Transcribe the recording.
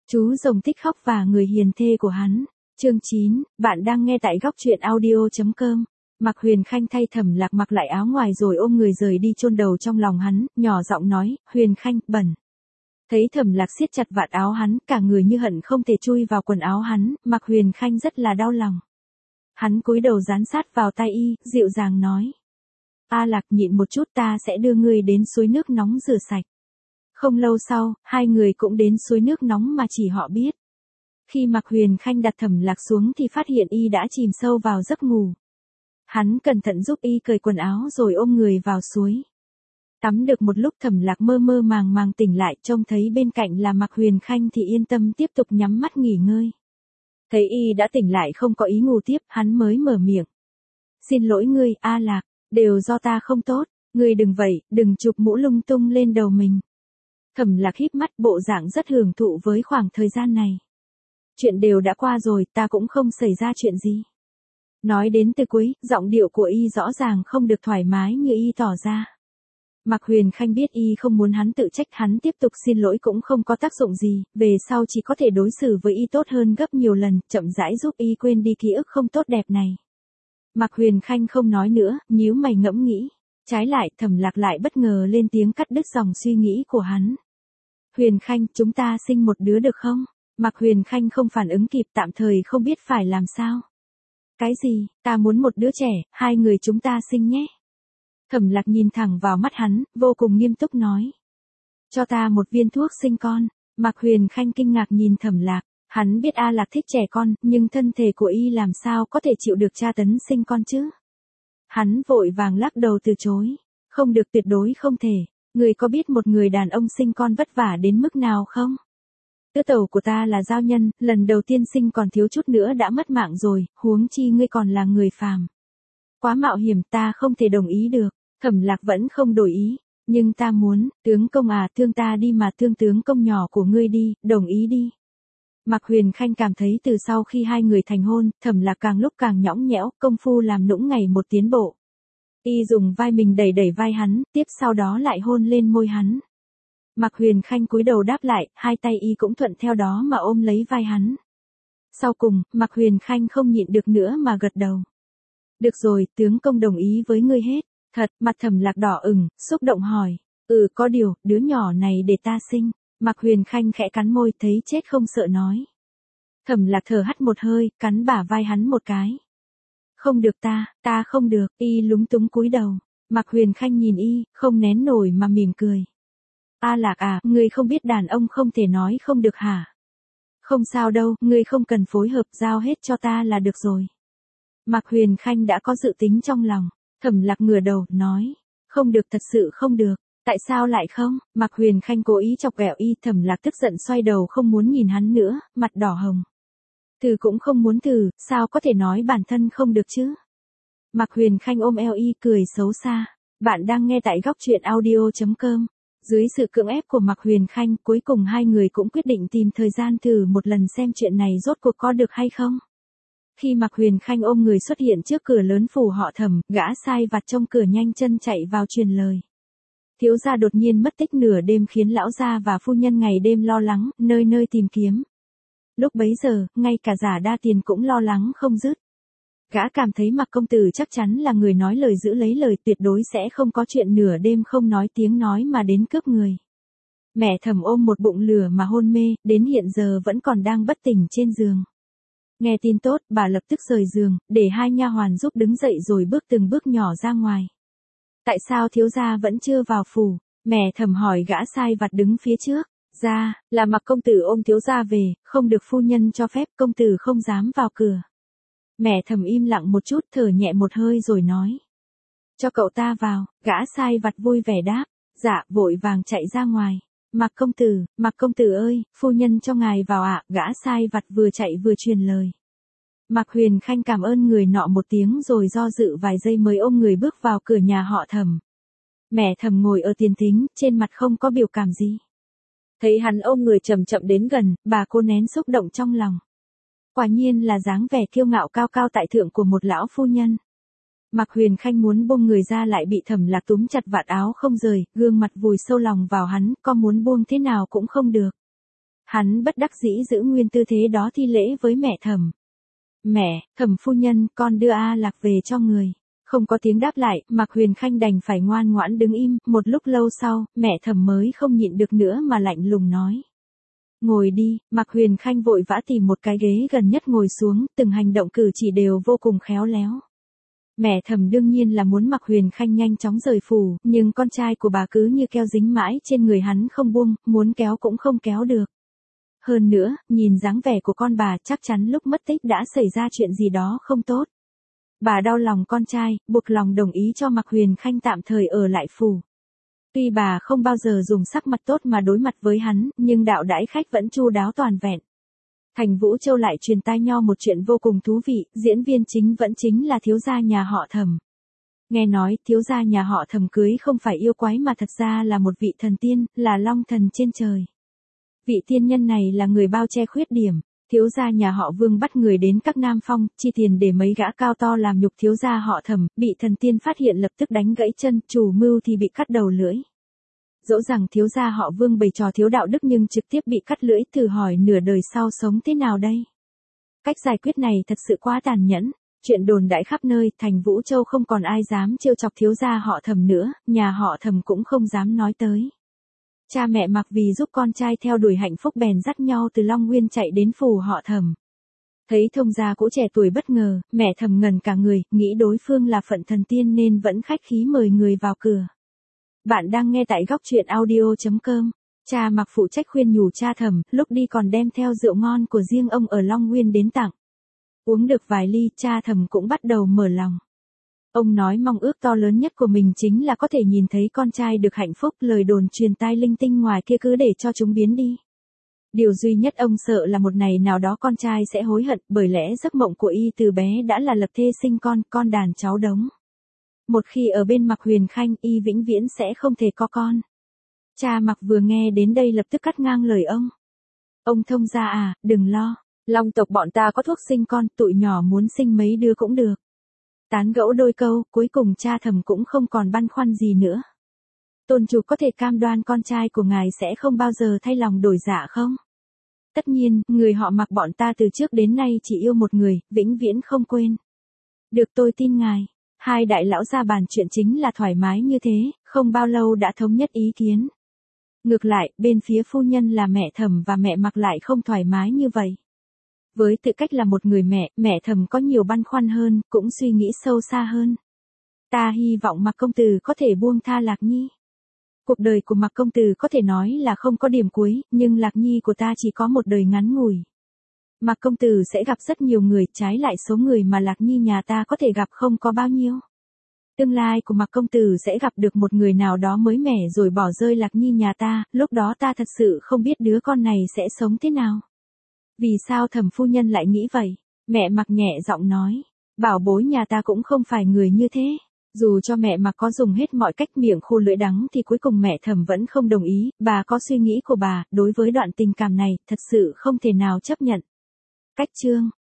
Chú rồng thích khóc và người hiền thê của hắn. Chương 9, bạn đang nghe tại góc truyện audio.com. Mạc Huyền Khanh thay Thẩm Lạc mặc lại áo ngoài rồi ôm người rời đi chôn đầu trong lòng hắn, nhỏ giọng nói, Huyền Khanh, bẩn. Thấy Thẩm Lạc siết chặt vạt áo hắn, cả người như hận không thể chui vào quần áo hắn, Mạc Huyền Khanh rất là đau lòng. Hắn cúi đầu dán sát vào tai y, dịu dàng nói. A Lạc, nhịn một chút, ta sẽ đưa ngươi đến suối nước nóng rửa sạch. Không lâu sau, hai người cũng đến suối nước nóng mà chỉ họ biết. Khi Mạc Huyền Khanh đặt Thẩm Lạc xuống thì phát hiện y đã chìm sâu vào giấc ngủ. Hắn cẩn thận giúp y cởi quần áo rồi ôm người vào suối. Tắm được một lúc Thẩm Lạc mơ mơ màng màng tỉnh lại, trông thấy bên cạnh là Mạc Huyền Khanh thì yên tâm tiếp tục nhắm mắt nghỉ ngơi. Thấy y đã tỉnh lại không có ý ngủ tiếp, hắn mới mở miệng. Xin lỗi ngươi, A Lạc, đều do ta không tốt, ngươi đừng vậy, đừng chụp mũ lung tung lên đầu mình. Thẩm Lạc híp mắt, bộ dạng rất hưởng thụ với khoảng thời gian này. Chuyện đều đã qua rồi, ta cũng không xảy ra chuyện gì. Nói đến từ cuối, giọng điệu của y rõ ràng không được thoải mái như y tỏ ra. Mạc Huyền Khanh biết y không muốn hắn tự trách, hắn tiếp tục xin lỗi cũng không có tác dụng gì, về sau chỉ có thể đối xử với y tốt hơn gấp nhiều lần, chậm rãi giúp y quên đi ký ức không tốt đẹp này. Mạc Huyền Khanh không nói nữa, nhíu mày ngẫm nghĩ. Trái lại, Thẩm Lạc lại bất ngờ lên tiếng cắt đứt dòng suy nghĩ của hắn. Huyền Khanh, chúng ta sinh một đứa được không? Mạc Huyền Khanh không phản ứng kịp, tạm thời không biết phải làm sao. Cái gì, ta muốn một đứa trẻ, hai người chúng ta sinh nhé. Thẩm Lạc nhìn thẳng vào mắt hắn, vô cùng nghiêm túc nói. Cho ta một viên thuốc sinh con. Mạc Huyền Khanh kinh ngạc nhìn Thẩm Lạc. Hắn biết A Lạc thích trẻ con, nhưng thân thể của y làm sao có thể chịu được tra tấn sinh con chứ? Hắn vội vàng lắc đầu từ chối. Không được, tuyệt đối không thể. Người có biết một người đàn ông sinh con vất vả đến mức nào không? Tứ tẩu của ta là giao nhân, lần đầu tiên sinh còn thiếu chút nữa đã mất mạng rồi, huống chi ngươi còn là người phàm. Quá mạo hiểm, ta không thể đồng ý được. Thẩm Lạc vẫn không đổi ý. Nhưng ta muốn, tướng công à, thương ta đi mà thương tướng công nhỏ của ngươi đi, đồng ý đi. Mạc Huyền Khanh cảm thấy từ sau khi hai người thành hôn, Thẩm Lạc càng lúc càng nhõng nhẽo, công phu làm nũng ngày một tiến bộ. Y dùng vai mình đẩy đẩy vai hắn, tiếp sau đó lại hôn lên môi hắn. Mạc Huyền Khanh cúi đầu đáp lại, hai tay y cũng thuận theo đó mà ôm lấy vai hắn. Sau cùng, Mạc Huyền Khanh không nhịn được nữa mà gật đầu. Được rồi, tướng công đồng ý với ngươi hết. Thật, mặt Thẩm Lạc đỏ ửng, xúc động hỏi. Có điều, đứa nhỏ này để ta sinh. Mạc Huyền Khanh khẽ cắn môi, thấy chết không sợ nói. Thẩm Lạc thở hắt một hơi, cắn bả vai hắn một cái. Không được, ta không được. Y lúng túng cúi đầu. Mạc Huyền Khanh nhìn y, không nén nổi mà mỉm cười. A Lạc à, ngươi không biết đàn ông không thể nói không được hả? Không sao đâu, ngươi không cần phối hợp, giao hết cho ta là được rồi. Mạc Huyền Khanh đã có dự tính trong lòng. Thẩm Lạc ngửa đầu, nói. Không được, thật sự không được. Tại sao lại không? Mạc Huyền Khanh cố ý chọc ghẹo y. Thẩm Lạc tức giận xoay đầu không muốn nhìn hắn nữa, mặt đỏ hồng. Thử cũng không muốn thử, sao có thể nói bản thân không được chứ? Mạc Huyền Khanh ôm eo y cười xấu xa. Bạn đang nghe tại góc truyện audio.com. Dưới sự cưỡng ép của Mạc Huyền Khanh, cuối cùng hai người cũng quyết định tìm thời gian thử một lần xem chuyện này rốt cuộc có được hay không. Khi Mạc Huyền Khanh ôm người xuất hiện trước cửa lớn phủ họ Thẩm, gã sai vặt trong cửa nhanh chân chạy vào truyền lời. Thiếu gia đột nhiên mất tích nửa đêm khiến lão gia và phu nhân ngày đêm lo lắng, nơi nơi tìm kiếm. Lúc bấy giờ, ngay cả Giả Đa Tiền cũng lo lắng không dứt. Gã cảm thấy Mạc công tử chắc chắn là người nói lời giữ lấy lời, tuyệt đối sẽ không có chuyện nửa đêm không nói tiếng nói mà đến cướp người. Mẹ Thẩm ôm một bụng lửa mà hôn mê, đến hiện giờ vẫn còn đang bất tỉnh trên giường. Nghe tin tốt, bà lập tức rời giường, để hai nha hoàn giúp đứng dậy rồi bước từng bước nhỏ ra ngoài. Tại sao thiếu gia vẫn chưa vào phủ? Mẹ Thẩm hỏi gã sai vặt đứng phía trước. Ra, là Mạc công tử ôm thiếu gia về, không được phu nhân cho phép, công tử không dám vào cửa. Mẹ Thẩm im lặng một chút, thở nhẹ một hơi rồi nói. Cho cậu ta vào. Gã sai vặt vui vẻ đáp. Dạ, vội vàng chạy ra ngoài. Mạc công tử ơi, phu nhân cho ngài vào ạ. Gã sai vặt vừa chạy vừa truyền lời. Mạc Huyền Khanh cảm ơn người nọ một tiếng rồi do dự vài giây mới ôm người bước vào cửa nhà họ Thẩm. Mẹ Thẩm ngồi ở tiền thính, trên mặt không có biểu cảm gì. Thấy hắn ôm người chậm chậm đến gần, bà cô nén xúc động trong lòng. Quả nhiên là dáng vẻ kiêu ngạo cao cao tại thượng của một lão phu nhân. Mạc Huyền Khanh muốn buông người ra lại bị Thẩm Lạc túm chặt vạt áo không rời, gương mặt vùi sâu lòng vào hắn, có muốn buông thế nào cũng không được. Hắn bất đắc dĩ giữ nguyên tư thế đó thi lễ với mẹ Thẩm. Mẹ, Thẩm phu nhân, con đưa A Lạc về cho người. Không có tiếng đáp lại, Mạc Huyền Khanh đành phải ngoan ngoãn đứng im, một lúc lâu sau, mẹ Thẩm mới không nhịn được nữa mà lạnh lùng nói. Ngồi đi, Mạc Huyền Khanh vội vã tìm một cái ghế gần nhất ngồi xuống, từng hành động cử chỉ đều vô cùng khéo léo. Mẹ Thẩm đương nhiên là muốn Mạc Huyền Khanh nhanh chóng rời phủ, nhưng con trai của bà cứ như keo dính mãi trên người hắn không buông, muốn kéo cũng không kéo được. Hơn nữa, nhìn dáng vẻ của con bà chắc chắn lúc mất tích đã xảy ra chuyện gì đó không tốt. Bà đau lòng con trai, buộc lòng đồng ý cho Mạc Huyền Khanh tạm thời ở lại phủ. Tuy bà không bao giờ dùng sắc mặt tốt mà đối mặt với hắn, nhưng đạo đãi khách vẫn chu đáo toàn vẹn. Thành Vũ Châu lại truyền tai Nho một chuyện vô cùng thú vị, diễn viên chính vẫn chính là thiếu gia nhà họ Thẩm. Nghe nói, thiếu gia nhà họ Thẩm cưới không phải yêu quái mà thật ra là một vị thần tiên, là long thần trên trời. Vị tiên nhân này là người bao che khuyết điểm. Thiếu gia nhà họ Vương bắt người đến các Nam Phong, chi tiền để mấy gã cao to làm nhục thiếu gia họ Thẩm, bị thần tiên phát hiện lập tức đánh gãy chân, chủ mưu thì bị cắt đầu lưỡi. Dẫu rằng thiếu gia họ Vương bày trò thiếu đạo đức nhưng trực tiếp bị cắt lưỡi, thử hỏi nửa đời sau sống thế nào đây? Cách giải quyết này thật sự quá tàn nhẫn. Chuyện đồn đại khắp nơi, thành Vũ Châu không còn ai dám trêu chọc thiếu gia họ Thẩm nữa, nhà họ Thẩm cũng không dám nói tới. Cha mẹ Mạc vì giúp con trai theo đuổi hạnh phúc bèn dắt nhau từ Long Nguyên chạy đến phủ họ Thẩm. Thấy thông gia cũ trẻ tuổi bất ngờ, mẹ Thẩm ngẩn cả người, nghĩ đối phương là phận thần tiên nên vẫn khách khí mời người vào cửa. Bạn đang nghe tại góc truyện audio.com. Cha Mạc phụ trách khuyên nhủ cha Thẩm, lúc đi còn đem theo rượu ngon của riêng ông ở Long Nguyên đến tặng. Uống được vài ly, cha Thẩm cũng bắt đầu mở lòng. Ông nói mong ước to lớn nhất của mình chính là có thể nhìn thấy con trai được hạnh phúc, lời đồn truyền tai linh tinh ngoài kia cứ để cho chúng biến đi. Điều duy nhất ông sợ là một ngày nào đó con trai sẽ hối hận, bởi lẽ giấc mộng của y từ bé đã là lập thê sinh con đàn cháu đống. Một khi ở bên Mạc Huyền Khanh, y vĩnh viễn sẽ không thể có con. Cha Mạc vừa nghe đến đây lập tức cắt ngang lời ông. Ông thông gia à, đừng lo, Long tộc bọn ta có thuốc sinh con, tụi nhỏ muốn sinh mấy đứa cũng được. Tán gẫu đôi câu, cuối cùng cha Thẩm cũng không còn băn khoăn gì nữa. Tôn chủ có thể cam đoan con trai của ngài sẽ không bao giờ thay lòng đổi dạ không? Tất nhiên, người họ Mạc bọn ta từ trước đến nay chỉ yêu một người, vĩnh viễn không quên. Được, tôi tin ngài. Hai đại lão ra bàn chuyện chính là thoải mái như thế, không bao lâu đã thống nhất ý kiến. Ngược lại, bên phía phu nhân là mẹ Thẩm và mẹ Mạc lại không thoải mái như vậy. Với tư cách là một người mẹ Thẩm có nhiều băn khoăn hơn, cũng suy nghĩ sâu xa hơn. Ta hy vọng Mạc công tử có thể buông tha Lạc Nhi. Cuộc đời của Mạc công tử có thể nói là không có điểm cuối, nhưng Lạc Nhi của ta chỉ có một đời ngắn ngủi. Mạc công tử sẽ gặp rất nhiều người, trái lại số người mà Lạc Nhi nhà ta có thể gặp không có bao nhiêu. Tương lai của Mạc công tử sẽ gặp được một người nào đó mới mẻ rồi bỏ rơi Lạc Nhi nhà ta, lúc đó ta thật sự không biết đứa con này sẽ sống thế nào. Vì sao Thẩm phu nhân lại nghĩ vậy? Mẹ Mạc nhẹ giọng nói, bảo bối nhà ta cũng không phải người như thế. Dù cho mẹ Mạc có dùng hết mọi cách miệng khô lưỡi đắng thì cuối cùng mẹ Thẩm vẫn không đồng ý, bà có suy nghĩ của bà, đối với đoạn tình cảm này, thật sự không thể nào chấp nhận. Cách chương